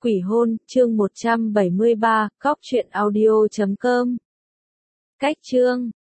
Quỷ hôn, chương 173, cóc truyện audio.com. Cách chương